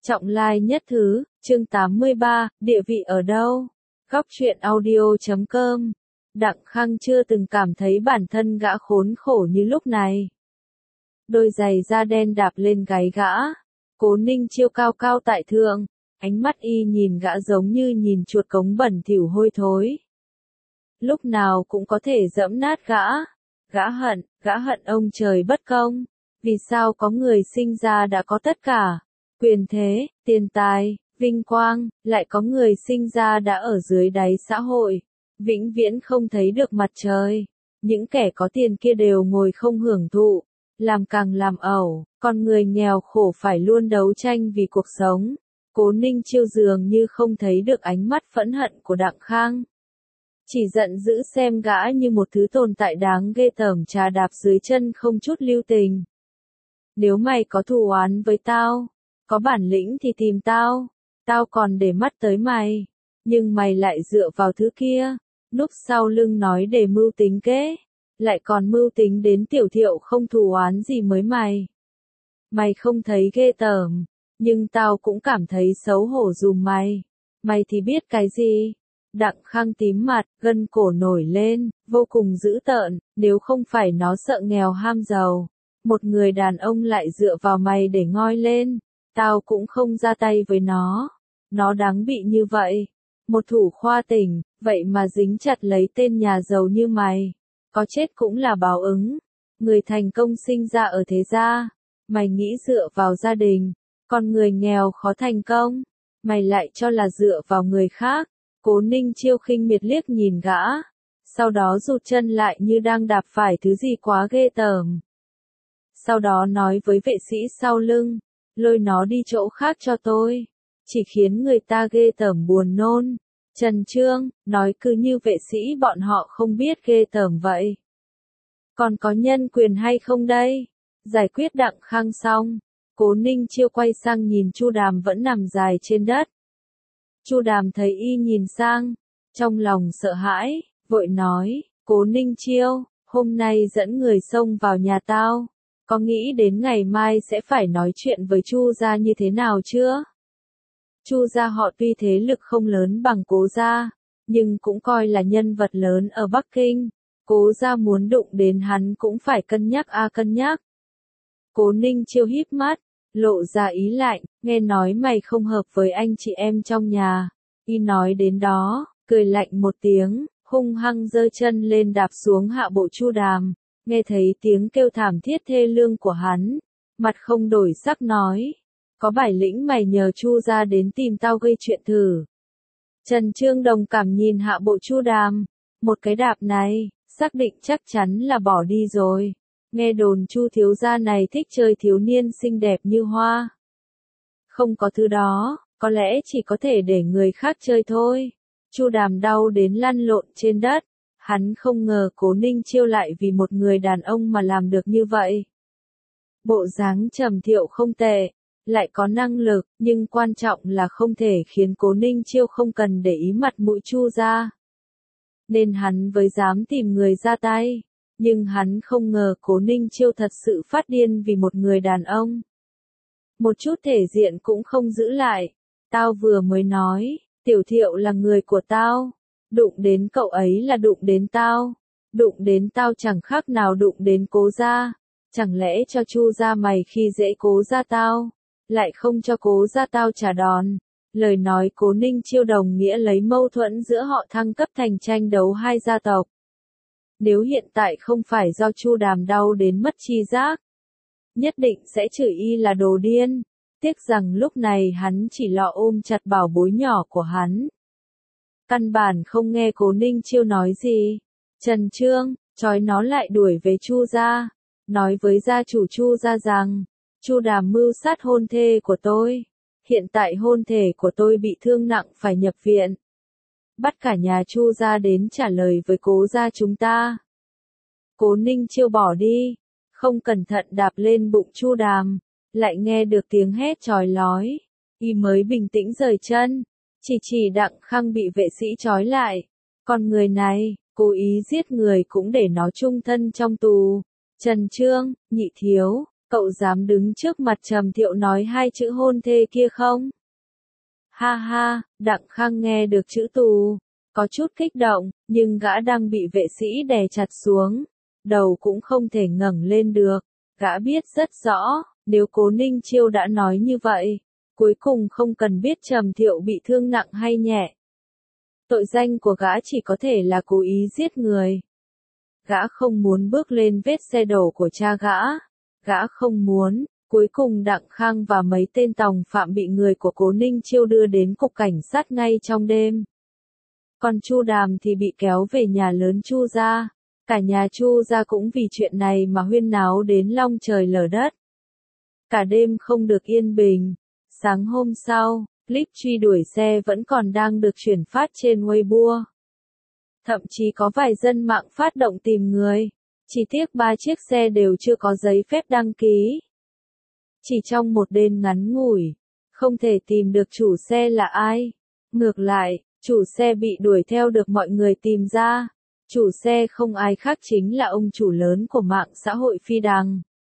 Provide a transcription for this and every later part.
Trọng lai nhất thứ, chương 83, địa vị ở đâu? Góc truyện audio.com. Đặng Khang chưa từng cảm thấy bản thân gã khốn khổ như lúc này. Đôi giày da đen đạp lên gáy gã. Cố Ninh Chiêu cao cao tại thượng, ánh mắt y nhìn gã giống như nhìn chuột cống bẩn thỉu hôi thối. Lúc nào cũng có thể giẫm nát gã. Gã hận ông trời bất công. Vì sao có người sinh ra đã có tất cả? Quyền thế, tiền tài, vinh quang, lại có người sinh ra đã ở dưới đáy xã hội, vĩnh viễn không thấy được mặt trời. Những kẻ có tiền kia đều ngồi không hưởng thụ, làm càng làm ẩu, còn người nghèo khổ phải luôn đấu tranh vì cuộc sống. Cố Ninh Chiêu dường như không thấy được ánh mắt phẫn hận của Đặng Khang. Chỉ giận dữ xem gã như một thứ tồn tại đáng ghê tởm trà đạp dưới chân không chút lưu tình. Nếu mày có thù oán với tao, có bản lĩnh thì tìm tao, tao còn để mắt tới mày, nhưng mày lại dựa vào thứ kia, núp sau lưng nói để mưu tính kế, lại còn mưu tính đến Tiểu Thiệu không thù oán gì với mày. Mày không thấy ghê tởm, nhưng tao cũng cảm thấy xấu hổ giùm mày. Mày thì biết cái gì? Đặng Khang tím mặt, gân cổ nổi lên, vô cùng dữ tợn, nếu không phải nó sợ nghèo ham giàu, một người đàn ông lại dựa vào mày để ngoi lên, tao cũng không ra tay với nó. Nó đáng bị như vậy. Một thủ khoa tỉnh, vậy mà dính chặt lấy tên nhà giàu như mày. Có chết cũng là báo ứng. Người thành công sinh ra ở thế gia. Mày nghĩ dựa vào gia đình. Còn người nghèo khó thành công. Mày lại cho là dựa vào người khác. Cố Ninh Chiêu khinh miệt liếc nhìn gã. Sau đó rụt chân lại như đang đạp phải thứ gì quá ghê tởm. Sau đó nói với vệ sĩ sau lưng, lôi nó đi chỗ khác cho tôi. Chỉ khiến người ta ghê tởm buồn nôn. Trần Trương, nói cứ như vệ sĩ bọn họ không biết ghê tởm vậy. Còn có nhân quyền hay không đây? Giải quyết Đặng Khang xong, Cố Ninh Chiêu quay sang nhìn Chu Đàm vẫn nằm dài trên đất. Chu Đàm thấy y nhìn sang, trong lòng sợ hãi, vội nói, Cố Ninh Chiêu, hôm nay dẫn người xông vào nhà tao. Có nghĩ đến ngày mai sẽ phải nói chuyện với Chu gia như thế nào chưa? Chu gia họ tuy thế lực không lớn bằng Cố gia, nhưng cũng coi là nhân vật lớn ở Bắc Kinh. Cố gia muốn đụng đến hắn cũng phải cân nhắc cân nhắc. Cố Ninh Chiêu híp mắt, lộ ra ý lạnh, nghe nói mày không hợp với anh chị em trong nhà. Y nói đến đó, cười lạnh một tiếng, hung hăng giơ chân lên đạp xuống hạ bộ Chu Đàm. Nghe thấy tiếng kêu thảm thiết thê lương của hắn, mặt không đổi sắc nói, có bản lĩnh mày nhờ Chu gia đến tìm tao gây chuyện thử. Trần Trương đồng cảm nhìn hạ bộ Chu Đàm, một cái đạp này, xác định chắc chắn là bỏ đi rồi. Nghe đồn Chu thiếu gia này thích chơi thiếu niên xinh đẹp như hoa. Không có thứ đó, có lẽ chỉ có thể để người khác chơi thôi. Chu Đàm đau đến lăn lộn trên đất. Hắn không ngờ Cố Ninh Chiêu lại vì một người đàn ông mà làm được như vậy. Bộ dáng trầm thiệu không tệ, lại có năng lực, nhưng quan trọng là không thể khiến Cố Ninh Chiêu không cần để ý mặt mũi Chu gia. Nên hắn mới dám tìm người ra tay, nhưng hắn không ngờ Cố Ninh Chiêu thật sự phát điên vì một người đàn ông. Một chút thể diện cũng không giữ lại, tao vừa mới nói, Tiểu Thiệu là người của tao. Đụng đến cậu ấy là đụng đến tao. Đụng đến tao chẳng khác nào đụng đến Cố gia. Chẳng lẽ cho Chu gia mày khi dễ Cố gia tao, lại không cho Cố gia tao trả đòn. Lời nói Cố Ninh Chiêu đồng nghĩa lấy mâu thuẫn giữa họ thăng cấp thành tranh đấu hai gia tộc. Nếu hiện tại không phải do Chu Đàm đau đến mất tri giác, nhất định sẽ chửi y là đồ điên. Tiếc rằng lúc này hắn chỉ lo ôm chặt bảo bối nhỏ của hắn. Căn bản không nghe Cố Ninh Chiêu nói gì. Trần Trương, trói nó lại đuổi về Chu gia. Nói với gia chủ Chu gia rằng, Chu Đàm mưu sát hôn thê của tôi. Hiện tại hôn thê của tôi bị thương nặng phải nhập viện. Bắt cả nhà Chu gia đến trả lời với Cố gia chúng ta. Cố Ninh Chiêu bỏ đi, không cẩn thận đạp lên bụng Chu Đàm, lại nghe được tiếng hét chói lói. Y mới bình tĩnh rời chân. Chỉ Đặng Khang bị vệ sĩ trói lại. Còn người này, cố ý giết người cũng để nó chung thân trong tù. Trần Trương, nhị thiếu, Cậu dám đứng trước mặt Trầm Thiệu nói hai chữ hôn thê kia không? Ha ha, Đặng Khang nghe được chữ tù, có chút kích động, nhưng gã đang bị vệ sĩ đè chặt xuống, đầu cũng không thể ngẩng lên được. Gã biết rất rõ, nếu Cố Ninh Chiêu đã nói như vậy, cuối cùng không cần biết Trầm Thiệu bị thương nặng hay nhẹ. Tội danh của gã chỉ có thể là cố ý giết người. Gã không muốn bước lên vết xe đổ của cha gã. Gã không muốn. Cuối cùng Đặng Khang và mấy tên tòng phạm bị người của Cố Ninh Chiêu đưa đến cục cảnh sát ngay trong đêm. Còn Chu Đàm thì bị kéo về nhà lớn Chu gia. Cả nhà Chu gia cũng vì chuyện này mà huyên náo đến long trời lở đất. Cả đêm không được yên bình. Sáng hôm sau, clip truy đuổi xe vẫn còn đang được chuyển phát trên Weibo. Thậm chí có vài dân mạng phát động tìm người. Chỉ tiếc 3 chiếc xe đều chưa có giấy phép đăng ký. Chỉ trong một đêm ngắn ngủi, không thể tìm được chủ xe là ai. Ngược lại, chủ xe bị đuổi theo được mọi người tìm ra. Chủ xe không ai khác chính là ông chủ lớn của mạng xã hội Phi Đằng.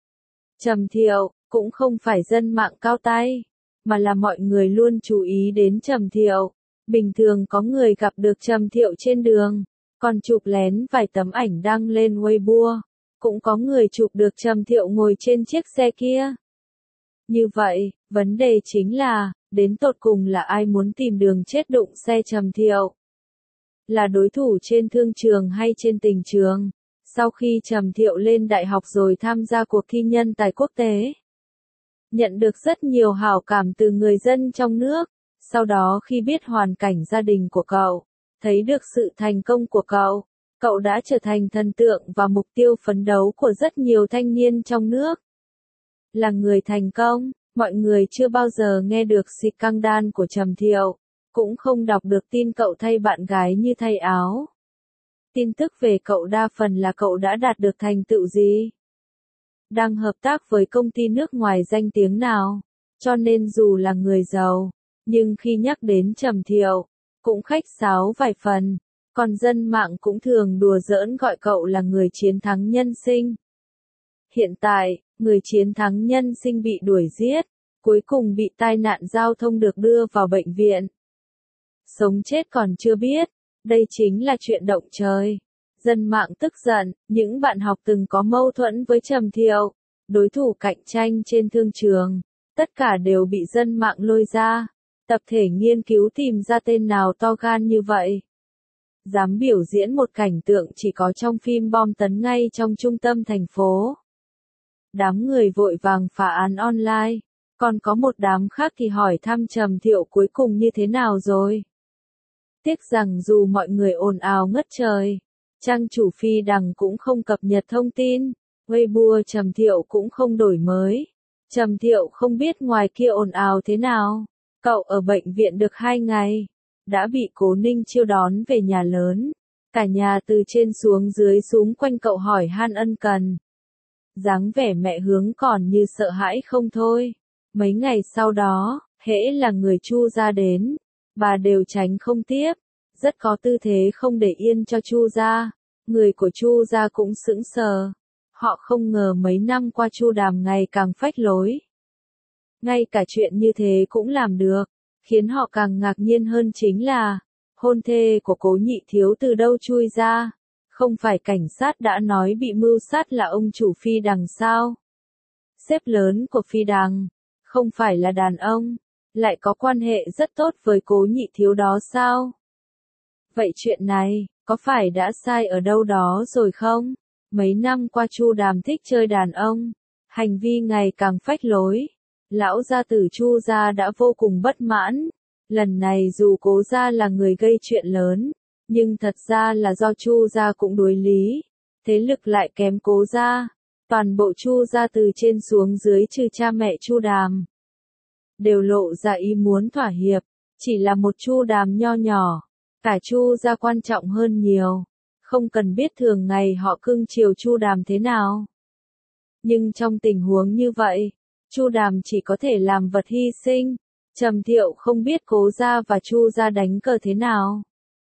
Trầm Thiệu, cũng không phải dân mạng cao tay, mà là mọi người luôn chú ý đến Trầm Thiệu. Bình thường có người gặp được Trầm Thiệu trên đường, còn chụp lén vài tấm ảnh đăng lên Weibo. Cũng có người chụp được Trầm Thiệu ngồi trên chiếc xe kia. Như vậy, vấn đề chính là, đến tột cùng là ai muốn tìm đường chết đụng xe Trầm Thiệu? Là đối thủ trên thương trường hay trên tình trường? Sau khi Trầm Thiệu lên đại học rồi tham gia cuộc thi nhân tài quốc tế, nhận được rất nhiều hảo cảm từ người dân trong nước. Sau đó khi biết hoàn cảnh gia đình của cậu, thấy được sự thành công của cậu, cậu đã trở thành thần tượng và mục tiêu phấn đấu của rất nhiều thanh niên trong nước. Là người thành công, mọi người chưa bao giờ nghe được scandal của Trầm Thiệu, cũng không đọc được tin cậu thay bạn gái như thay áo. Tin tức về cậu đa phần là cậu đã đạt được thành tựu gì, đang hợp tác với công ty nước ngoài danh tiếng nào, cho nên dù là người giàu, nhưng khi nhắc đến Trầm Thiệu, cũng khách sáo vài phần, còn dân mạng cũng thường đùa giỡn gọi cậu là người chiến thắng nhân sinh. Hiện tại, người chiến thắng nhân sinh bị đuổi giết, cuối cùng bị tai nạn giao thông được đưa vào bệnh viện. Sống chết còn chưa biết, đây chính là chuyện động trời. Dân mạng tức giận, những bạn học từng có mâu thuẫn với Trầm Thiệu, đối thủ cạnh tranh trên thương trường, tất cả đều bị dân mạng lôi ra, tập thể nghiên cứu tìm ra tên nào to gan như vậy. Dám biểu diễn một cảnh tượng chỉ có trong phim bom tấn ngay trong trung tâm thành phố. Đám người vội vàng phá án online, còn có một đám khác thì hỏi thăm Trầm Thiệu cuối cùng như thế nào rồi. Tiếc rằng dù mọi người ồn ào ngất trời, trang chủ Phi Đằng cũng không cập nhật thông tin, Weibo Trầm Thiệu cũng không đổi mới. Trầm Thiệu không biết ngoài kia ồn ào thế nào, cậu ở bệnh viện được 2 ngày, đã bị Cố Ninh Chiêu đón về nhà lớn, cả nhà từ trên xuống dưới xúm quanh cậu hỏi han ân cần. Dáng vẻ mẹ hướng còn như sợ hãi không thôi. Mấy ngày sau đó, hễ là người Chu gia đến, bà đều tránh không tiếp, rất có tư thế không để yên cho Chu gia. Người của Chu gia cũng sững sờ. Họ không ngờ mấy năm qua Chu Đàm ngày càng phách lối. Ngay cả chuyện như thế cũng làm được, khiến họ càng ngạc nhiên hơn chính là, hôn thê của Cố Nhị Thiếu từ đâu chui ra. Không phải cảnh sát đã nói bị mưu sát là ông chủ Phi Đằng sao? Sếp lớn của Phi Đằng, không phải là đàn ông, lại có quan hệ rất tốt với Cố Nhị Thiếu đó sao? Vậy chuyện này, có phải đã sai ở đâu đó rồi không? Mấy năm qua Chu Đàm thích chơi đàn ông, hành vi ngày càng phách lối. Lão gia tử Chu gia đã vô cùng bất mãn. Lần này dù Cố gia là người gây chuyện lớn, nhưng thật ra là do Chu gia cũng đối lý, thế lực lại kém Cố gia. Toàn bộ Chu gia từ trên xuống dưới trừ cha mẹ Chu Đàm, đều lộ ra ý muốn thỏa hiệp, chỉ là một Chu Đàm nho nhỏ, cả Chu gia quan trọng hơn nhiều, không cần biết thường ngày họ cưng chiều Chu Đàm thế nào. Nhưng trong tình huống như vậy, Chu Đàm chỉ có thể làm vật hy sinh. Trầm Thiệu không biết Cố gia và Chu gia đánh cờ thế nào.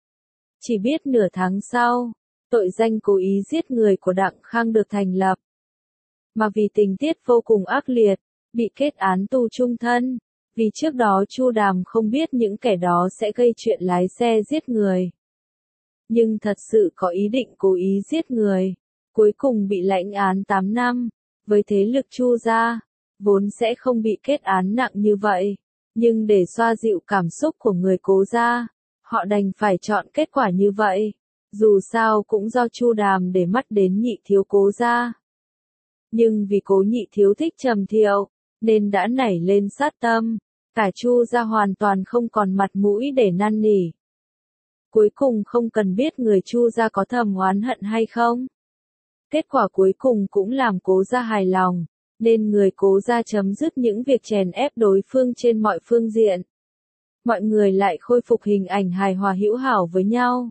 Chỉ biết nửa tháng sau, tội danh cố ý giết người của Đặng Khang được thành lập. mà vì tình tiết vô cùng ác liệt, bị kết án tù chung thân. Vì trước đó Chu Đàm không biết những kẻ đó sẽ gây chuyện lái xe giết người. Nhưng thật sự có ý định cố ý giết người. Cuối cùng bị lãnh án 8 năm. Với thế lực Chu gia, vốn sẽ không bị kết án nặng như vậy. Nhưng để xoa dịu cảm xúc của người Cố gia, họ đành phải chọn kết quả như vậy. Dù sao cũng do Chu Đàm để mắt đến Nhị thiếu Cố gia. Nhưng vì Cố Nhị thiếu thích Trầm Thiệu, nên đã nảy lên sát tâm. Cả Chu gia hoàn toàn không còn mặt mũi để năn nỉ. Cuối cùng không cần biết người Chu gia có thầm oán hận hay không. Kết quả cuối cùng cũng làm Cố gia hài lòng, nên người Cố gia chấm dứt những việc chèn ép đối phương trên mọi phương diện. Mọi người lại khôi phục hình ảnh hài hòa hữu hảo với nhau.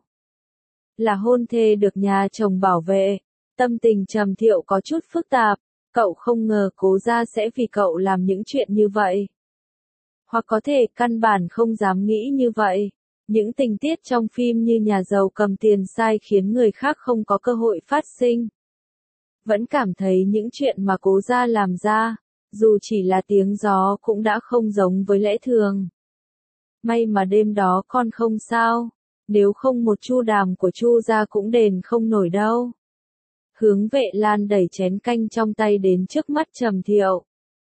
Là hôn thê được nhà chồng bảo vệ, tâm tình Trầm Thiệu có chút phức tạp, cậu không ngờ Cố gia sẽ vì cậu làm những chuyện như vậy. Hoặc có thể căn bản không dám nghĩ như vậy. Những tình tiết trong phim như nhà giàu cầm tiền sai khiến người khác không có cơ hội phát sinh. Vẫn cảm thấy những chuyện mà Cố gia làm ra, dù chỉ là tiếng gió cũng đã không giống với lẽ thường. May mà đêm đó con không sao, nếu không một Chu Đàm của Chu gia cũng đền không nổi đâu. Hướng Vệ Lan đẩy chén canh trong tay đến trước mắt Trầm Thiệu.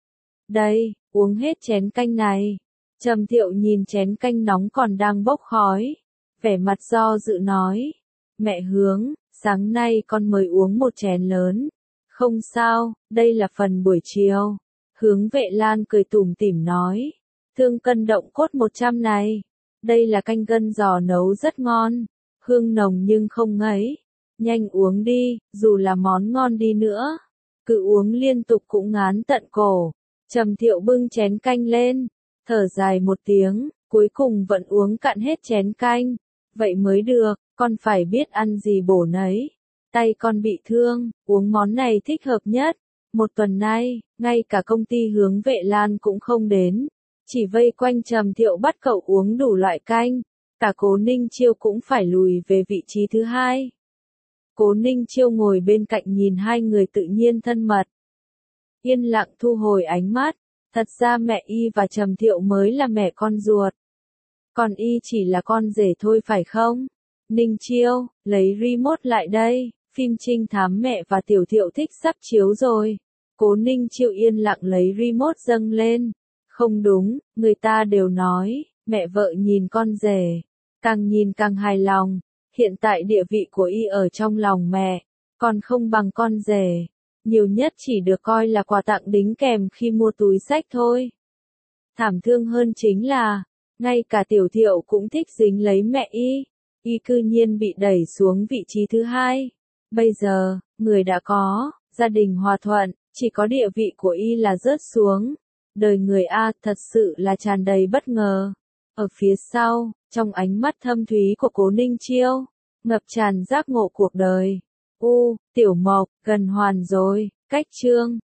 Đây, uống hết chén canh này. Trầm Thiệu nhìn chén canh nóng còn đang bốc khói, vẻ mặt do dự nói. Mẹ Hướng, sáng nay con mới uống một chén lớn. Không sao, đây là phần buổi chiều. Hướng Vệ Lan cười tủm tỉm nói. Thương cân động cốt 100 này. Đây là canh gân giò nấu rất ngon. Hương nồng nhưng không ngấy. Nhanh uống đi, dù là món ngon đi nữa. Cứ uống liên tục cũng ngán tận cổ. Trầm Thiệu bưng chén canh lên, thở dài một tiếng, cuối cùng vẫn uống cạn hết chén canh. Vậy mới được, con phải biết ăn gì bổ nấy. Tay con bị thương, uống món này thích hợp nhất. Một tuần nay, ngay cả công ty Hướng Vệ Lan cũng không đến. Chỉ vây quanh Trầm Thiệu bắt cậu uống đủ loại canh. Cả Cố Ninh Chiêu cũng phải lùi về vị trí thứ hai. Cố Ninh Chiêu ngồi bên cạnh nhìn hai người tự nhiên thân mật. Yên lặng thu hồi ánh mắt. Thật ra mẹ Y và Trầm Thiệu mới là mẹ con ruột. Còn Y chỉ là con rể thôi phải không? Ninh Chiêu, lấy remote lại đây. Phim trinh thám Mẹ và Tiểu Thiệu thích sắp chiếu rồi. Cố Ninh Chiêu yên lặng lấy remote dâng lên. Không đúng, người ta đều nói, mẹ vợ nhìn con rể, càng nhìn càng hài lòng. Hiện tại địa vị của Y ở trong lòng mẹ, còn không bằng con rể. Nhiều nhất chỉ được coi là quà tặng đính kèm khi mua túi xách thôi. Thảm thương hơn chính là, ngay cả Tiểu Thiệu cũng thích dính lấy mẹ Y. Y cư nhiên bị đẩy xuống vị trí thứ hai. Bây giờ, người đã có, gia đình hòa thuận, chỉ có địa vị của Y là rớt xuống. Đời người A thật sự là tràn đầy bất ngờ. Ở phía sau, trong ánh mắt thâm thúy của Cố Ninh Chiêu, ngập tràn giác ngộ cuộc đời. Tiểu Mộc, gần hoàn rồi, cách chương.